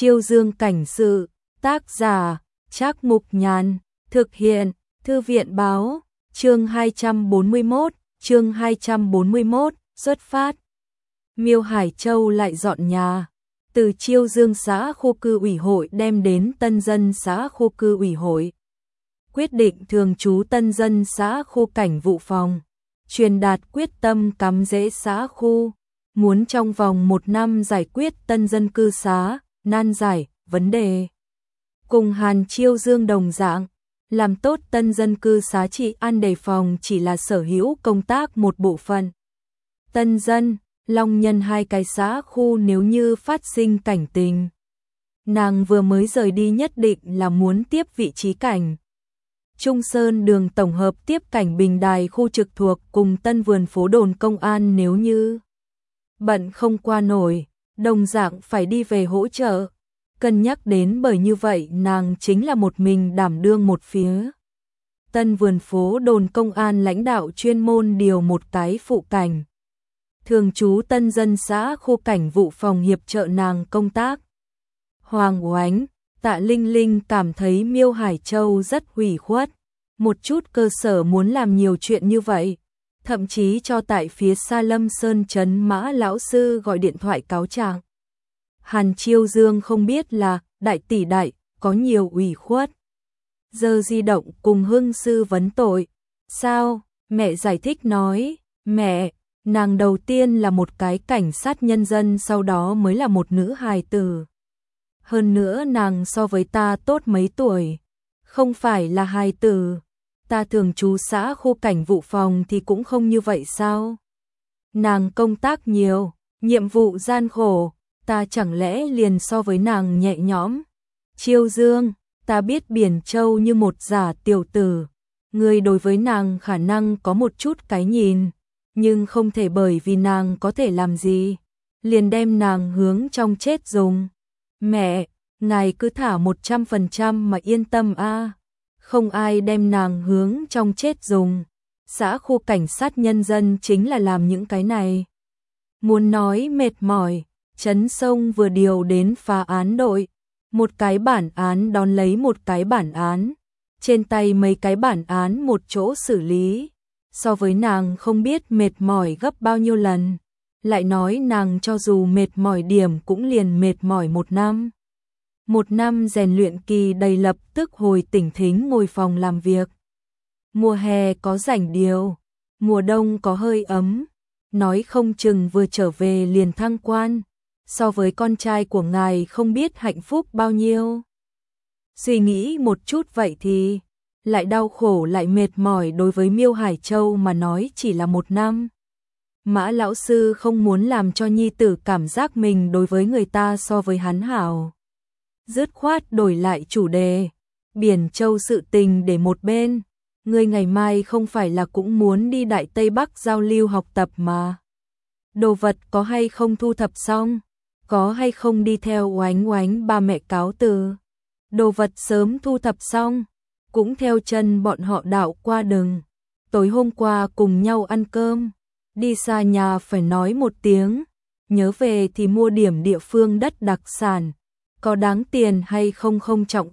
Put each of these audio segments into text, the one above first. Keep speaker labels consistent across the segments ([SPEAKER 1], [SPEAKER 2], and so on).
[SPEAKER 1] Chiêu Dương cảnh sự, tác giả, Trác Mục Nhàn, thực hiện, Thư viện báo, chương 241, xuất phát. Miêu Hải Châu lại dọn nhà, từ Chiêu Dương xã khu cư ủy hội đem đến Tân Dân xã khu cư ủy hội. Quyết định thường trú Tân Dân xã khu cảnh vụ phòng, truyền đạt quyết tâm cắm rễ xã khu, muốn trong vòng 1 năm giải quyết tân dân cư xá, nan giải, vấn đề. Cùng Hàn Chiêu Dương đồng dạng, làm tốt tân dân cư xá trị an đề phòng chỉ là sở hữu công tác một bộ phận. Tân dân, Long Nhân 2 cái xã khu nếu như phát sinh cảnh tình. Nàng vừa mới rời đi nhất định là muốn tiếp vị trí cảnh. Trung Sơn đường tổng hợp tiếp cảnh Bình Đài khu trực thuộc cùng Tân Vườn phố đồn công an nếu như bận không qua nổi, đồng dạng phải đi về hỗ trợ. Cân nhắc đến bởi như vậy nàng chính là một mình đảm đương một phía. Tân Vườn phố đồn công an lãnh đạo chuyên môn điều một cái phụ cảnh. Thường trú Tân Dân xã khu cảnh vụ phòng hiệp trợ nàng công tác. Hoàng Oánh, Tạ Linh Linh cảm thấy Miêu Hải Châu rất ủy khuất. Một chút cơ sở muốn làm nhiều chuyện như vậy. Thậm chí cho tại phía xa Lâm Sơn Trấn Mã lão sư gọi điện thoại cáo trạng. Hàn Chiêu Dương không biết là đại tỷ đại có nhiều ủy khuất. Giờ di động cùng Hưng sư vấn tội. Sao? Mẹ giải thích nói, mẹ, nàng đầu tiên là một cái cảnh sát nhân dân sau đó mới là một nữ hài tử. Hơn nữa nàng so với ta tốt mấy tuổi. Không phải là hài tử. Ta thường trú xã khu cảnh vụ phòng thì cũng không như vậy sao? Nàng công tác nhiều, nhiệm vụ gian khổ, ta chẳng lẽ liền so với nàng nhẹ nhõm? Chiêu Dương, ta biết Biển Châu như một giả tiểu tử, người đối với nàng khả năng có một chút cái nhìn, nhưng không thể bởi vì nàng có thể làm gì, liền đem nàng hướng trong chết dùng. Mẹ, ngài cứ thả 100% mà yên tâm a. Không ai đem nàng hướng trong chết dùng. Xã khu cảnh sát nhân dân chính là làm những cái này. Muốn nói mệt mỏi, Trấn Sông vừa điều đến phá án đội. Một cái bản án đón lấy một cái bản án. Trên tay mấy cái bản án một chỗ xử lý. So với nàng không biết mệt mỏi gấp bao nhiêu lần. Lại nói nàng cho dù mệt mỏi điểm cũng liền mệt mỏi 1 năm. 1 năm rèn luyện kỳ đầy lập tức hồi tỉnh thính ngồi phòng làm việc. Mùa hè có rảnh điều, mùa đông có hơi ấm, nói không chừng vừa trở về liền thăng quan, so với con trai của ngài không biết hạnh phúc bao nhiêu. Suy nghĩ một chút vậy thì, lại đau khổ lại mệt mỏi đối với Miêu Hải Châu mà nói chỉ là 1 năm. Mã lão sư không muốn làm cho nhi tử cảm giác mình đối với người ta so với hắn hảo. Dứt khoát đổi lại chủ đề, Biển Châu sự tình để một bên, ngươi ngày mai không phải là cũng muốn đi Đại Tây Bắc giao lưu học tập mà. Đồ vật có hay không thu thập xong, có hay không đi theo Oánh Oánh ba mẹ cáo từ. Đồ vật sớm thu thập xong, cũng theo chân bọn họ đạo qua đường. Tối hôm qua cùng nhau ăn cơm, đi xa nhà phải nói một tiếng, nhớ về thì mua điểm địa phương đất đặc sản. Có đáng tiền hay không không trọng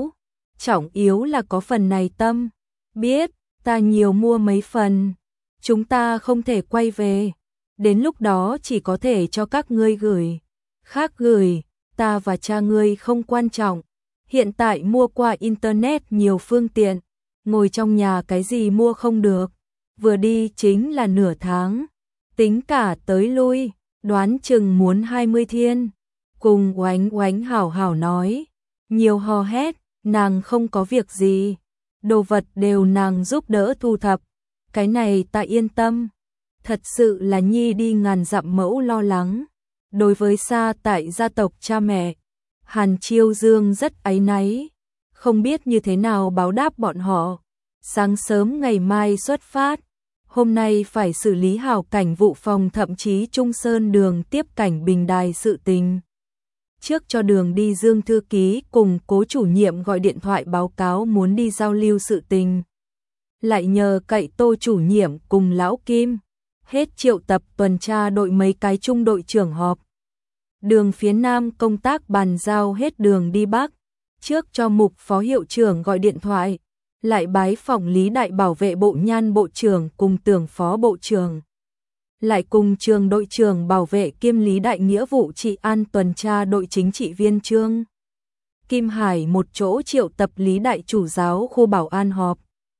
[SPEAKER 1] yếu là có phần này tâm. Biết, ta nhiều mua mấy phần, chúng ta không thể quay về, đến lúc đó chỉ có thể cho các ngươi gửi. Khác gửi, ta và cha ngươi không quan trọng, hiện tại mua qua internet nhiều phương tiện, ngồi trong nhà cái gì mua không được, vừa đi chính là nửa tháng, tính cả tới lui, đoán chừng muốn 20 thiên. Cùng Oánh Oánh hảo hảo nói, nhiều hò hét, nàng không có việc gì, đồ vật đều nàng giúp đỡ thu thập, cái này ta yên tâm, thật sự là nhi đi ngàn dặm mẫu lo lắng, đối với xa tại gia tộc cha mẹ, Hàn Chiêu Dương rất áy náy, không biết như thế nào báo đáp bọn họ, sáng sớm ngày mai xuất phát, hôm nay phải xử lý hảo cảnh vụ phòng thậm chí Trung Sơn đường tiếp cảnh Bình Đài sự tình. Trước cho đường đi Dương thư ký cùng Cố chủ nhiệm gọi điện thoại báo cáo muốn đi giao lưu sự tình. Lại nhờ cậy Tô chủ nhiệm cùng Lão Kim, hết triệu tập tuần tra đội mấy cái trung đội trưởng họp. đường phía Nam công tác bàn giao hết đường đi Bắc, trước cho Mục Phó Hiệu trưởng gọi điện thoại, lại bái phỏng Lý Đại Bảo vệ Bộ Nhan Bộ trưởng cùng Tưởng Phó Bộ trưởng. Lại cùng Trường đội trưởng bảo vệ kiêm Lý Đại Nghĩa vụ trị an tuần tra đội chính trị viên Trương Kim Hải một chỗ triệu tập Lý Đại chủ giáo khu bảo an họp.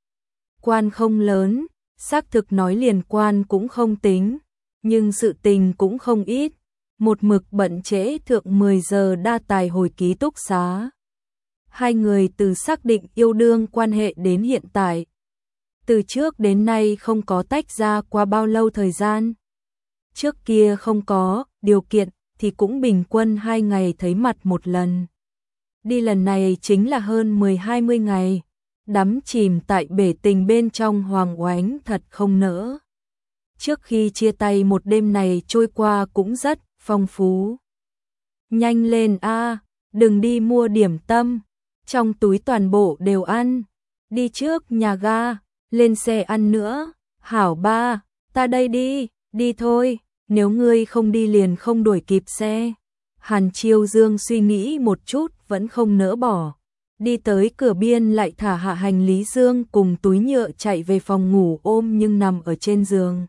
[SPEAKER 1] Quan không lớn, xác thực nói liền quan cũng không tính, nhưng sự tình cũng không ít, một mực bận trễ thượng 10 giờ đa tài hồi ký túc xá. Hai người từ xác định yêu đương quan hệ đến hiện tại, từ trước đến nay không có tách ra qua bao lâu thời gian. Trước kia không có điều kiện thì cũng bình quân 2 ngày thấy mặt một lần. Đi lần này chính là hơn 10-20 ngày, đắm chìm tại bể tình bên trong hoàng oánh thật không nỡ. Trước khi chia tay một đêm này trôi qua cũng rất phong phú. Nhanh lên a, đừng đi mua điểm tâm, trong túi toàn bộ đều ăn. Đi trước nhà ga, lên xe ăn nữa. Hảo ba, ta đây đi thôi, nếu ngươi không đi liền không đuổi kịp xe. Hàn Chiêu Dương suy nghĩ một chút vẫn không nỡ bỏ. Đi tới cửa biên lại thả hạ hành lý dương cùng túi nhựa chạy về phòng ngủ ôm nhưng nằm ở trên giường.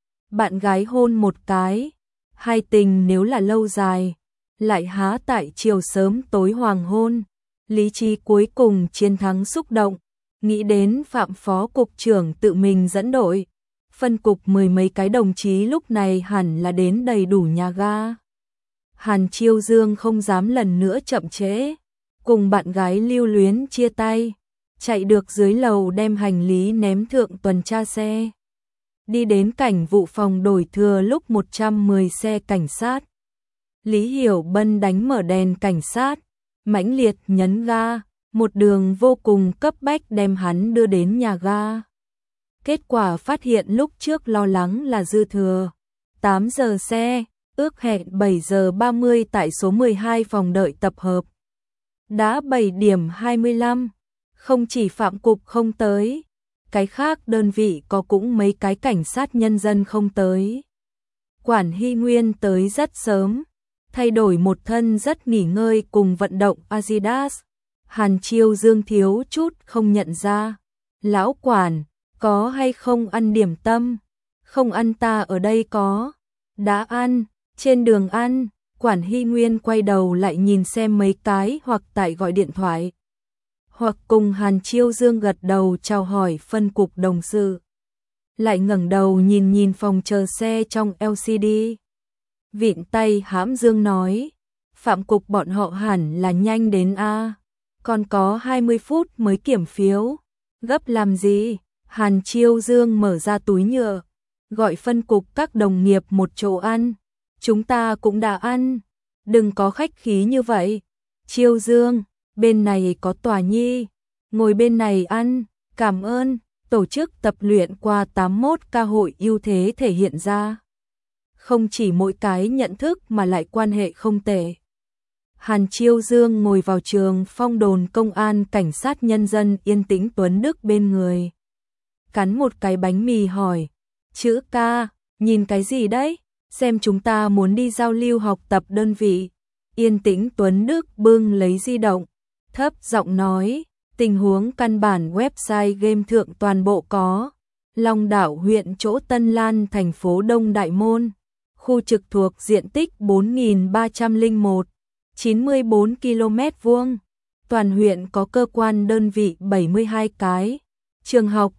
[SPEAKER 1] Bạn gái hôn một cái, hai tình nếu là lâu dài, lại há tại chiều sớm tối hoàng hôn. Lý trí cuối cùng chiến thắng xúc động, nghĩ đến Phạm Phó Cục trưởng tự mình dẫn đội. Phân cục 10 mấy cái đồng chí lúc này hẳn là đến đầy đủ nhà ga. Hàn Chiêu Dương không dám lần nữa chậm trễ, cùng bạn gái lưu luyến chia tay, chạy được dưới lầu đem hành lý ném thượng tuần tra xe. Đi đến cảnh vụ phòng đổi thừa lúc 110 xe cảnh sát. Lý Hiểu Bân đánh mở đèn cảnh sát, mãnh liệt nhấn ga, một đường vô cùng cấp bách đem hắn đưa đến nhà ga. Kết quả phát hiện lúc trước lo lắng là dư thừa. 8 giờ xe, ước hẹn 7 giờ 30 tại số 12 phòng đợi tập hợp. Đã 7 điểm 25, không chỉ Phạm Cục không tới, cái khác đơn vị có cũng mấy cái cảnh sát nhân dân không tới. Quản Hy Nguyên tới rất sớm, thay đổi một thân rất nghỉ ngơi cùng vận động Adidas. Hàn Chiêu Dương thiếu chút không nhận ra. Lão quản, có hay không ăn điểm tâm? Không ăn ta ở đây có. Đã ăn, trên đường ăn. Quản Hy Nguyên quay đầu lại nhìn xem mấy cái hoặc tại gọi điện thoại, hoặc cùng Hàn Chiêu Dương gật đầu chào hỏi phân cục đồng sự. Lại ngẩng đầu nhìn nhìn phòng chờ xe trong LCD. Vịn tay hãm Dương nói, Phạm Cục bọn họ hẳn là nhanh đến a, còn có 20 phút mới kiểm phiếu. Gấp làm gì? Hàn Chiêu Dương mở ra túi nhựa, gọi phân cục các đồng nghiệp một chỗ ăn. Chúng ta cũng đã ăn, đừng có khách khí như vậy. Chiêu Dương, bên này có tòa nhi, ngồi bên này ăn, cảm ơn. Tổ chức tập luyện qua 81 ca hội ưu thế thể hiện ra. Không chỉ mỗi cái nhận thức mà lại quan hệ không tệ. Hàn Chiêu Dương ngồi vào trường phong đồn công an cảnh sát nhân dân Yên Tĩnh Tuấn Đức bên người. Cắn một cái bánh mì hỏi, chữ ca, nhìn cái gì đấy? Xem chúng ta muốn đi giao lưu học tập đơn vị. Yên Tĩnh Tuấn Đức bưng lấy di động, thấp giọng nói, tình huống căn bản website game thượng toàn bộ có. Long Đảo huyện chỗ Tân Lan thành phố Đông Đại Môn, khu trực thuộc diện tích 4.301, 94 km vuông. Toàn huyện có cơ quan đơn vị 72 cái, trường học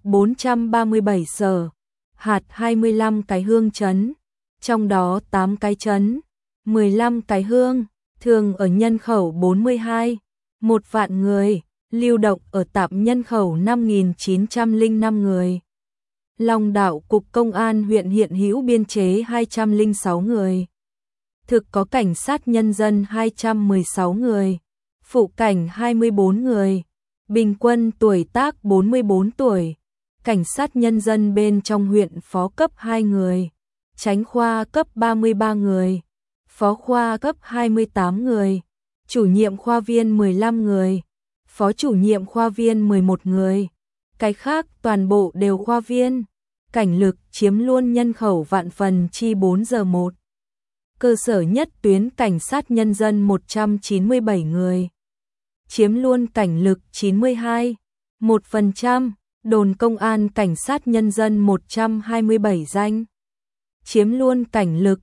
[SPEAKER 1] 437 sở, hạt 25 cái hương trấn, trong đó 8 cái trấn, 15 cái hương, thường ở nhân khẩu 42, 1 vạn người, lưu động ở tạm nhân khẩu 5.905 người. Long Đảo Cục Công an huyện hiện hữu biên chế 206 người. Thực có cảnh sát nhân dân 216 người, phụ cảnh 24 người, bình quân tuổi tác 44 tuổi, cảnh sát nhân dân bên trong huyện phó cấp 2 người, chánh khoa cấp 33 người, phó khoa cấp 28 người, chủ nhiệm khoa viên 15 người, phó chủ nhiệm khoa viên 11 người, cái khác toàn bộ đều khoa viên. Cảnh lực chiếm luôn nhân khẩu vạn phần chi 4 giờ 1. cơ sở nhất tuyến cảnh sát nhân dân 197 người, chiếm luôn cảnh lực 92,1%, đồn công an cảnh sát nhân dân 127 danh, chiếm luôn cảnh lực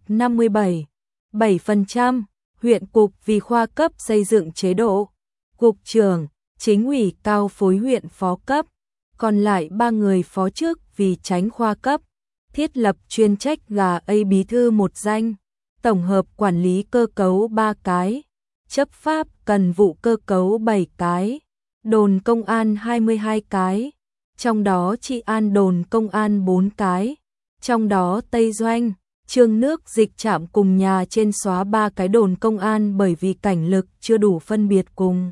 [SPEAKER 1] 57,7%, huyện cục vì khoa cấp xây dựng chế độ, cục trưởng, chính ủy cao phối huyện phó cấp, còn lại 3 người phó chức vì tránh khoa cấp, thiết lập chuyên trách gà A bí thư 1 danh, tổng hợp quản lý cơ cấu 3 cái, chấp pháp cần vụ cơ cấu 7 cái, đồn công an 22 cái, trong đó trị an đồn công an 4 cái, trong đó Tây Doanh, Trương Nước Dịch Trạm cùng nhà trên xóa 3 cái đồn công an bởi vì cảnh lực chưa đủ phân biệt cùng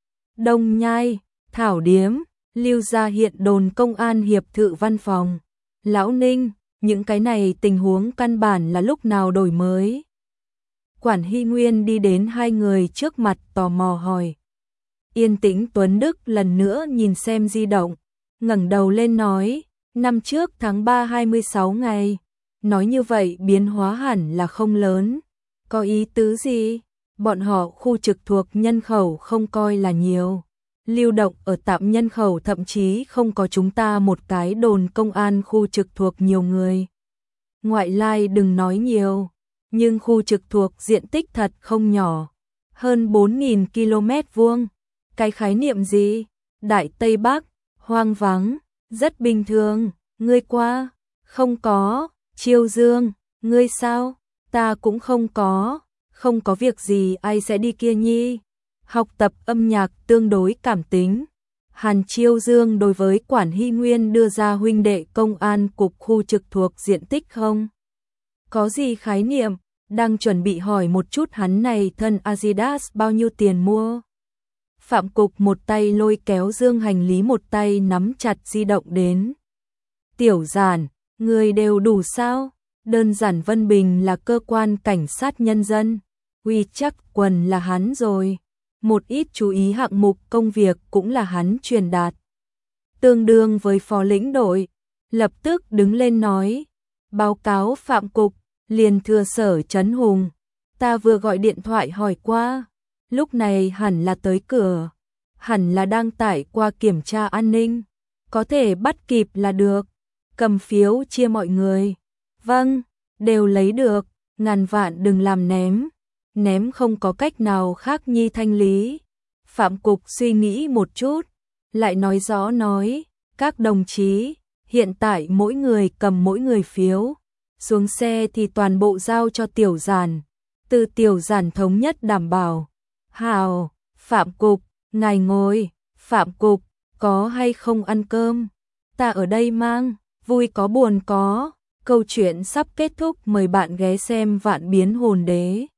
[SPEAKER 1] Đông Nhai, Thảo Điếm, Lưu Gia hiện đồn công an hiệp thự văn phòng, Lão Ninh, những cái này tình huống căn bản là lúc nào đổi mới. Quản Hy Nguyên đi đến 2 người trước mặt tò mò hỏi. Yên tĩnh Tuấn Đức lần nữa nhìn xem di động, ngẩng đầu lên nói, năm trước tháng 3 26 ngày, nói như vậy biến hóa hẳn là không lớn, có ý tứ gì? Bọn họ khu trực thuộc nhân khẩu không coi là nhiều, lưu động ở tạm nhân khẩu thậm chí không có chúng ta một cái đồn công an khu trực thuộc nhiều người. Ngoại lai đừng nói nhiều, nhưng khu trực thuộc diện tích thật không nhỏ, hơn 4.000 km vuông. Cái khái niệm gì? Đại Tây Bắc, hoang vắng, rất bình thường, ngươi qua, không có, Chiêu Dương, ngươi sao? Ta cũng không có việc gì ai sẽ đi kia nhi. Học tập âm nhạc tương đối cảm tính. Hàn Chiêu Dương đối với Quản Hy Nguyên đưa ra huynh đệ công an cục khu trực thuộc diện tích không? Có gì khái niệm, đang chuẩn bị hỏi một chút hắn này thân Adidas bao nhiêu tiền mua. Phạm Cục một tay lôi kéo dương hành lý một tay nắm chặt di động đến. Tiểu Giản, người đều đủ sao? Đơn giản Vân Bình là cơ quan cảnh sát nhân dân, quy chắc quần là hắn rồi. Một ít chú ý hạng mục công việc cũng là hắn truyền đạt. Tương đương với phó lĩnh đội, lập tức đứng lên nói, báo cáo Phạm Cục, liền thừa Sở Trấn Hùng, ta vừa gọi điện thoại hỏi qua, lúc này hẳn là tới cửa, hẳn là đang tải qua kiểm tra an ninh, có thể bắt kịp là được, cầm phiếu chia mọi người. Vâng, đều lấy được, ngàn vạn đừng làm ném không có cách nào khác nhi thanh lý. Phạm Cục suy nghĩ một chút, lại nói rõ nói, các đồng chí, hiện tại mỗi người cầm mỗi người phiếu, xuống xe thì toàn bộ giao cho Tiểu Giản, từ Tiểu Giản thống nhất đảm bảo. Hào, Phạm Cục, ngài ngồi, Phạm Cục, có hay không ăn cơm? Ta ở đây mang, vui có buồn có. Câu chuyện sắp kết thúc, mời bạn ghé xem Vạn Biến Hồn Đế.